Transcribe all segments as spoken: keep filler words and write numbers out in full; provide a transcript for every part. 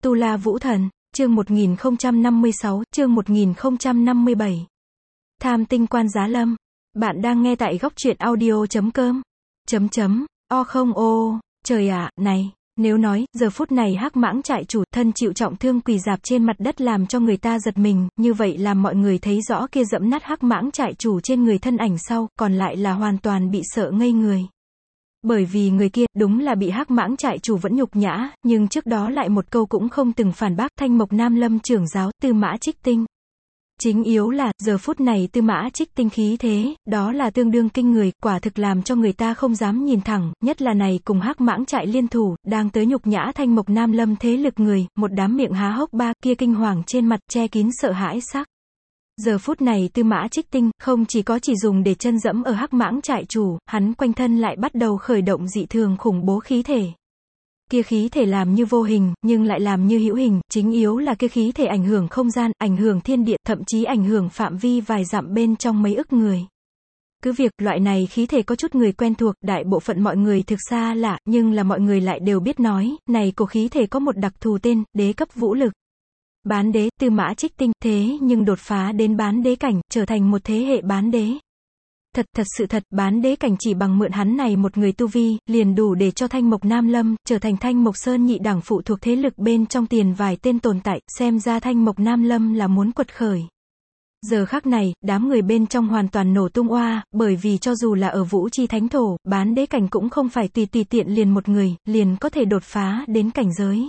Tu La Vũ Thần, chương một nghìn không trăm năm mươi sáu, chương một nghìn không trăm năm mươi bảy. Tham tinh quan giá lâm. Bạn đang nghe tại góc truyện audio chấm com. Chấm chấm, o không ô, trời ạ, này, nếu nói, giờ phút này Hắc Mãng trại chủ, thân chịu trọng thương quỳ rạp trên mặt đất làm cho người ta giật mình, như vậy làm mọi người thấy rõ kia dẫm nát Hắc Mãng trại chủ trên người thân ảnh sau, còn lại là hoàn toàn bị sợ ngây người. Bởi vì người kia, đúng là bị Hắc Mãng trại chủ vẫn nhục nhã, nhưng trước đó lại một câu cũng không từng phản bác, Thanh Mộc Nam Lâm trưởng giáo, Tư Mã Trích Tinh. Chính yếu là, giờ phút này Tư Mã Trích Tinh khí thế, đó là tương đương kinh người, quả thực làm cho người ta không dám nhìn thẳng, nhất là này cùng Hắc Mãng trại liên thủ, đang tới nhục nhã Thanh Mộc Nam Lâm thế lực người, một đám miệng há hốc ba, kia kinh hoàng trên mặt che kín sợ hãi sắc. Giờ phút này Tư Mã Trích Tinh, không chỉ có chỉ dùng để chân dẫm ở Hắc Mãng trại chủ, hắn quanh thân lại bắt đầu khởi động dị thường khủng bố khí thể. Kia khí thể làm như vô hình, nhưng lại làm như hữu hình, chính yếu là kia khí thể ảnh hưởng không gian, ảnh hưởng thiên địa, thậm chí ảnh hưởng phạm vi vài dặm bên trong mấy ức người. Cứ việc, loại này khí thể có chút người quen thuộc, đại bộ phận mọi người thực xa lạ, nhưng là mọi người lại đều biết nói, này của khí thể có một đặc thù tên, đế cấp vũ lực. Bán đế, Tư Mã Trích Tinh, thế nhưng đột phá đến bán đế cảnh, trở thành một thế hệ bán đế. Thật thật sự thật, bán đế cảnh chỉ bằng mượn hắn này một người tu vi, liền đủ để cho Thanh Mộc Nam Lâm, trở thành Thanh Mộc Sơn nhị đẳng phụ thuộc thế lực bên trong tiền vài tên tồn tại, xem ra Thanh Mộc Nam Lâm là muốn quật khởi. Giờ khắc này, đám người bên trong hoàn toàn nổ tung oa, bởi vì cho dù là ở Vũ Chi Thánh Thổ, bán đế cảnh cũng không phải tùy tùy tiện liền một người, liền có thể đột phá đến cảnh giới.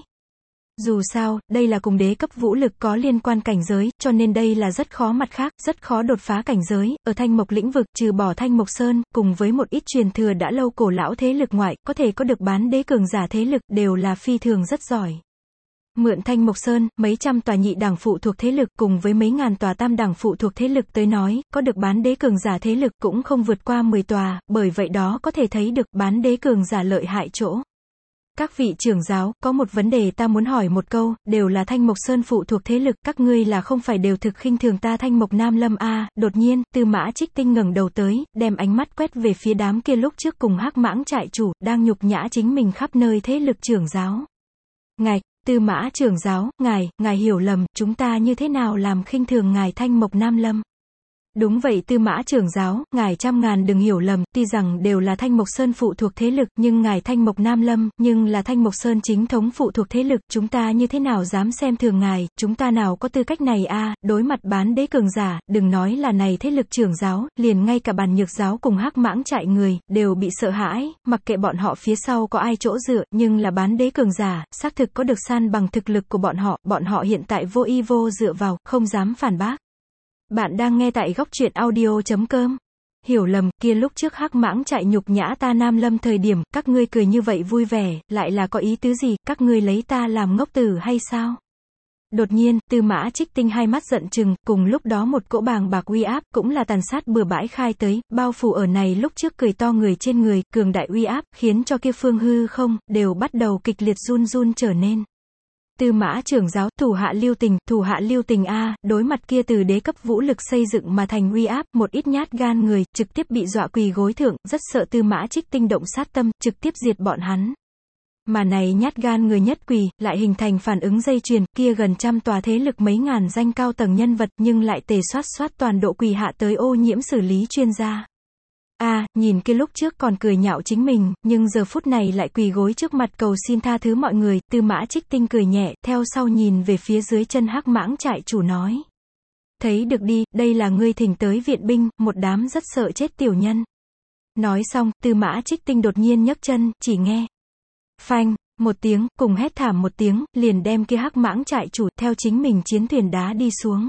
Dù sao, đây là cùng đế cấp vũ lực có liên quan cảnh giới, cho nên đây là rất khó mặt khác, rất khó đột phá cảnh giới, ở Thanh Mộc lĩnh vực, trừ bỏ Thanh Mộc Sơn, cùng với một ít truyền thừa đã lâu cổ lão thế lực ngoại, có thể có được bán đế cường giả thế lực, đều là phi thường rất giỏi. Mượn Thanh Mộc Sơn, mấy trăm tòa nhị đẳng phụ thuộc thế lực, cùng với mấy ngàn tòa tam đẳng phụ thuộc thế lực tới nói, có được bán đế cường giả thế lực cũng không vượt qua mười tòa, bởi vậy đó có thể thấy được bán đế cường giả lợi hại chỗ. Các vị trưởng giáo, có một vấn đề ta muốn hỏi một câu, đều là Thanh Mộc Sơn phụ thuộc thế lực, các ngươi là không phải đều thực khinh thường ta Thanh Mộc Nam Lâm a? À, đột nhiên, Tư Mã Trích Tinh ngẩng đầu tới, đem ánh mắt quét về phía đám kia lúc trước cùng Hắc Mãng trại chủ, đang nhục nhã chính mình khắp nơi thế lực trưởng giáo. Ngài, Tư Mã trưởng giáo, ngài, ngài hiểu lầm, chúng ta như thế nào làm khinh thường ngài Thanh Mộc Nam Lâm? Đúng vậy Tư Mã trưởng giáo, ngài trăm ngàn đừng hiểu lầm, tuy rằng đều là Thanh Mộc Sơn phụ thuộc thế lực, nhưng ngài Thanh Mộc Nam Lâm, nhưng là Thanh Mộc Sơn chính thống phụ thuộc thế lực, chúng ta như thế nào dám xem thường ngài, chúng ta nào có tư cách này a? À, đối mặt bán đế cường giả, đừng nói là này thế lực trưởng giáo, liền ngay cả Bàn Nhược giáo cùng Hắc Mãng trại người, đều bị sợ hãi, mặc kệ bọn họ phía sau có ai chỗ dựa, nhưng là bán đế cường giả, xác thực có được san bằng thực lực của bọn họ, bọn họ hiện tại vô y vô dựa vào, không dám phản bác. Bạn đang nghe tại góc truyện audio chấm com. Hiểu lầm, kia lúc trước Hắc Mãng trại nhục nhã ta Nam Lâm thời điểm, các ngươi cười như vậy vui vẻ, lại là có ý tứ gì, các ngươi lấy ta làm ngốc tử hay sao? Đột nhiên, Tư Mã Trích Tinh hai mắt giận chừng, cùng lúc đó một cỗ bàng bạc uy áp, cũng là tàn sát bừa bãi khai tới, bao phủ ở này lúc trước cười to người trên người, cường đại uy áp, khiến cho kia phương hư không, đều bắt đầu kịch liệt run run trở nên. Tư Mã trưởng giáo, thủ hạ lưu tình, thủ hạ lưu tình a, đối mặt kia từ đế cấp vũ lực xây dựng mà thành uy áp, một ít nhát gan người, trực tiếp bị dọa quỳ gối thượng, rất sợ Tư Mã Trích Tinh động sát tâm, trực tiếp diệt bọn hắn. Mà này nhát gan người nhất quỳ, lại hình thành phản ứng dây chuyền, kia gần trăm tòa thế lực mấy ngàn danh cao tầng nhân vật, nhưng lại tề soát soát toàn độ quỳ hạ tới ô nhiễm xử lý chuyên gia. A, à, nhìn kia lúc trước còn cười nhạo chính mình, nhưng giờ phút này lại quỳ gối trước mặt cầu xin tha thứ mọi người, Tư Mã Trích Tinh cười nhẹ, theo sau nhìn về phía dưới chân Hắc Mãng trại chủ nói. Thấy được đi, đây là ngươi thỉnh tới viện binh, một đám rất sợ chết tiểu nhân. Nói xong, Tư Mã Trích Tinh đột nhiên nhấc chân, chỉ nghe. Phanh, một tiếng, cùng hét thảm một tiếng, liền đem kia Hắc Mãng trại chủ, theo chính mình chiến thuyền đá đi xuống.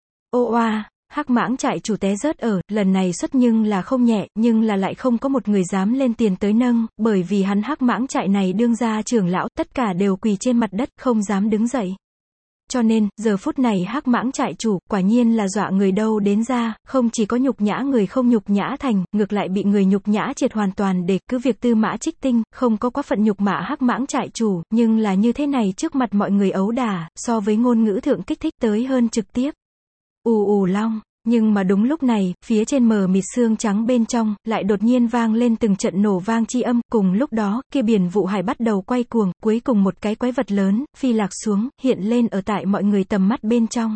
Ô oa! Hắc Mãng trại chủ té rớt ở, lần này xuất nhưng là không nhẹ, nhưng là lại không có một người dám lên tiền tới nâng, bởi vì hắn Hắc Mãng trại này đương gia trưởng lão, tất cả đều quỳ trên mặt đất, không dám đứng dậy. Cho nên, giờ phút này Hắc Mãng trại chủ, quả nhiên là dọa người đâu đến ra, không chỉ có nhục nhã người không nhục nhã thành, ngược lại bị người nhục nhã triệt hoàn toàn để, cứ việc Tư Mã Trích Tinh, không có quá phận nhục mạ Hắc Mãng trại chủ, nhưng là như thế này trước mặt mọi người ấu đả, so với ngôn ngữ thượng kích thích tới hơn trực tiếp. Ù ù long. Nhưng mà đúng lúc này, phía trên mờ mịt sương trắng bên trong, lại đột nhiên vang lên từng trận nổ vang chi âm, cùng lúc đó, kia biển vụ hải bắt đầu quay cuồng, cuối cùng một cái quái vật lớn, phi lạc xuống, hiện lên ở tại mọi người tầm mắt bên trong.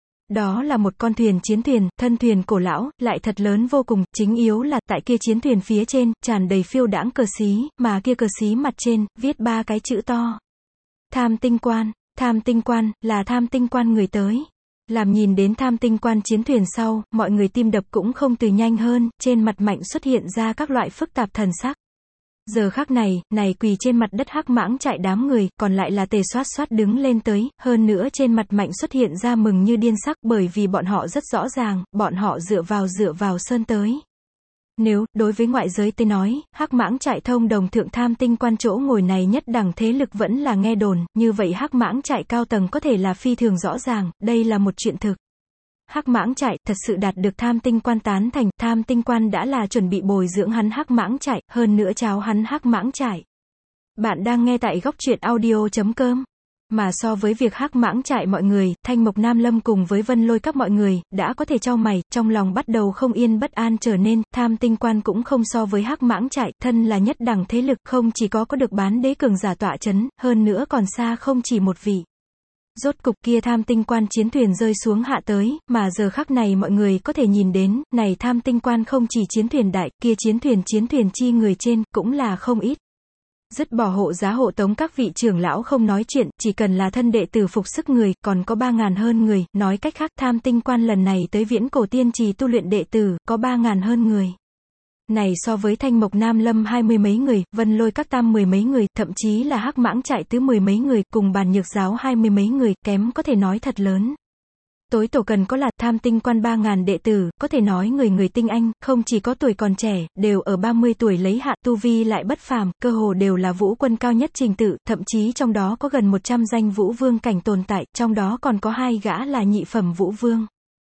Đó là một con thuyền chiến thuyền, thân thuyền cổ lão, lại thật lớn vô cùng, chính yếu là, tại kia chiến thuyền phía trên, tràn đầy phiêu đãng cờ xí, mà kia cờ xí mặt trên, viết ba cái chữ to. Tham tinh quan, tham tinh quan, là tham tinh quan người tới. Làm nhìn đến tham tinh quan chiến thuyền sau, mọi người tim đập cũng không từ nhanh hơn, trên mặt Mạnh xuất hiện ra các loại phức tạp thần sắc. Giờ khắc này, này quỳ trên mặt đất hắc mãng chạy đám người, còn lại là tề xoát xoát đứng lên tới, hơn nữa trên mặt Mạnh xuất hiện ra mừng như điên sắc, bởi vì bọn họ rất rõ ràng, bọn họ dựa vào dựa vào sơn tới. Nếu, đối với ngoại giới tới nói, hắc mãng trại thông đồng thượng tham tinh quan chỗ ngồi này nhất đẳng thế lực vẫn là nghe đồn, như vậy hắc mãng trại cao tầng có thể là phi thường rõ ràng, đây là một chuyện thực. Hắc mãng trại thật sự đạt được tham tinh quan tán thành, tham tinh quan đã là chuẩn bị bồi dưỡng hắn hắc mãng trại, hơn nữa cháo hắn hắc mãng trại. Bạn đang nghe tại góc truyện audio chấm com. Mà so với việc hắc mãng trại mọi người, Thanh Mộc Nam Lâm cùng với Vân Lôi các mọi người, đã có thể chau mày, trong lòng bắt đầu không yên bất an trở nên, tham tinh quan cũng không so với hắc mãng trại, thân là nhất đẳng thế lực, không chỉ có có được bán đế cường giả tọa chấn, hơn nữa còn xa không chỉ một vị. Rốt cục kia tham tinh quan chiến thuyền rơi xuống hạ tới, mà giờ khắc này mọi người có thể nhìn đến, này tham tinh quan không chỉ chiến thuyền đại, kia chiến thuyền chiến thuyền chi người trên, cũng là không ít. Dứt bỏ hộ giá hộ tống các vị trưởng lão không nói chuyện, chỉ cần là thân đệ tử phục sức người, còn có ba ngàn hơn người, nói cách khác tham tinh quan lần này tới viễn cổ tiên trì tu luyện đệ tử, có ba ngàn hơn người. Này so với Thanh Mộc Nam Lâm hai mươi mấy người, Vân Lôi các tam mười mấy người, thậm chí là hắc mãng trại tứ mười mấy người, cùng bàn nhược giáo hai mươi mấy người, kém có thể nói thật lớn. Tối tổ cần có là tham tinh quan ba ngàn đệ tử, có thể nói người người tinh anh, không chỉ có tuổi còn trẻ, đều ở ba mươi tuổi lấy hạ, tu vi lại bất phàm, cơ hồ đều là vũ quân cao nhất trình tự, thậm chí trong đó có gần một trăm danh vũ vương cảnh tồn tại, trong đó còn có hai gã là nhị phẩm vũ vương.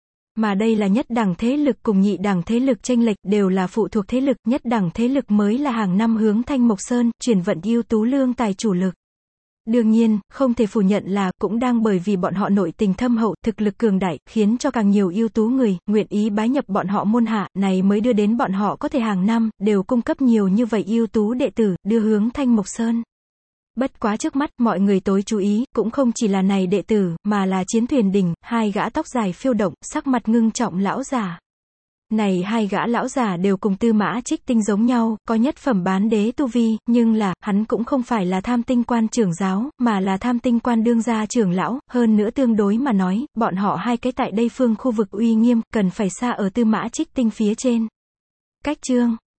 Mà đây là nhất đẳng thế lực cùng nhị đẳng thế lực chênh lệch, đều là phụ thuộc thế lực, nhất đẳng thế lực mới là hàng năm hướng Thanh Mộc Sơn, chuyển vận ưu tú lương tài chủ lực. Đương nhiên, không thể phủ nhận là, cũng đang bởi vì bọn họ nội tình thâm hậu, thực lực cường đại, khiến cho càng nhiều ưu tú người, nguyện ý bái nhập bọn họ môn hạ, này mới đưa đến bọn họ có thể hàng năm, đều cung cấp nhiều như vậy ưu tú đệ tử, đưa hướng Thanh Mộc Sơn. Bất quá trước mắt, mọi người tối chú ý, cũng không chỉ là này đệ tử, mà là chiến thuyền đỉnh, hai gã tóc dài phiêu động, sắc mặt ngưng trọng lão giả. Này hai gã lão giả đều cùng Tư Mã Trích Tinh giống nhau, có nhất phẩm bán đế tu vi, nhưng là, hắn cũng không phải là tham tinh quan trưởng giáo, mà là tham tinh quan đương gia trưởng lão, hơn nữa tương đối mà nói, bọn họ hai cái tại đây phương khu vực uy nghiêm, cần phải xa ở Tư Mã Trích Tinh phía trên. Cách chương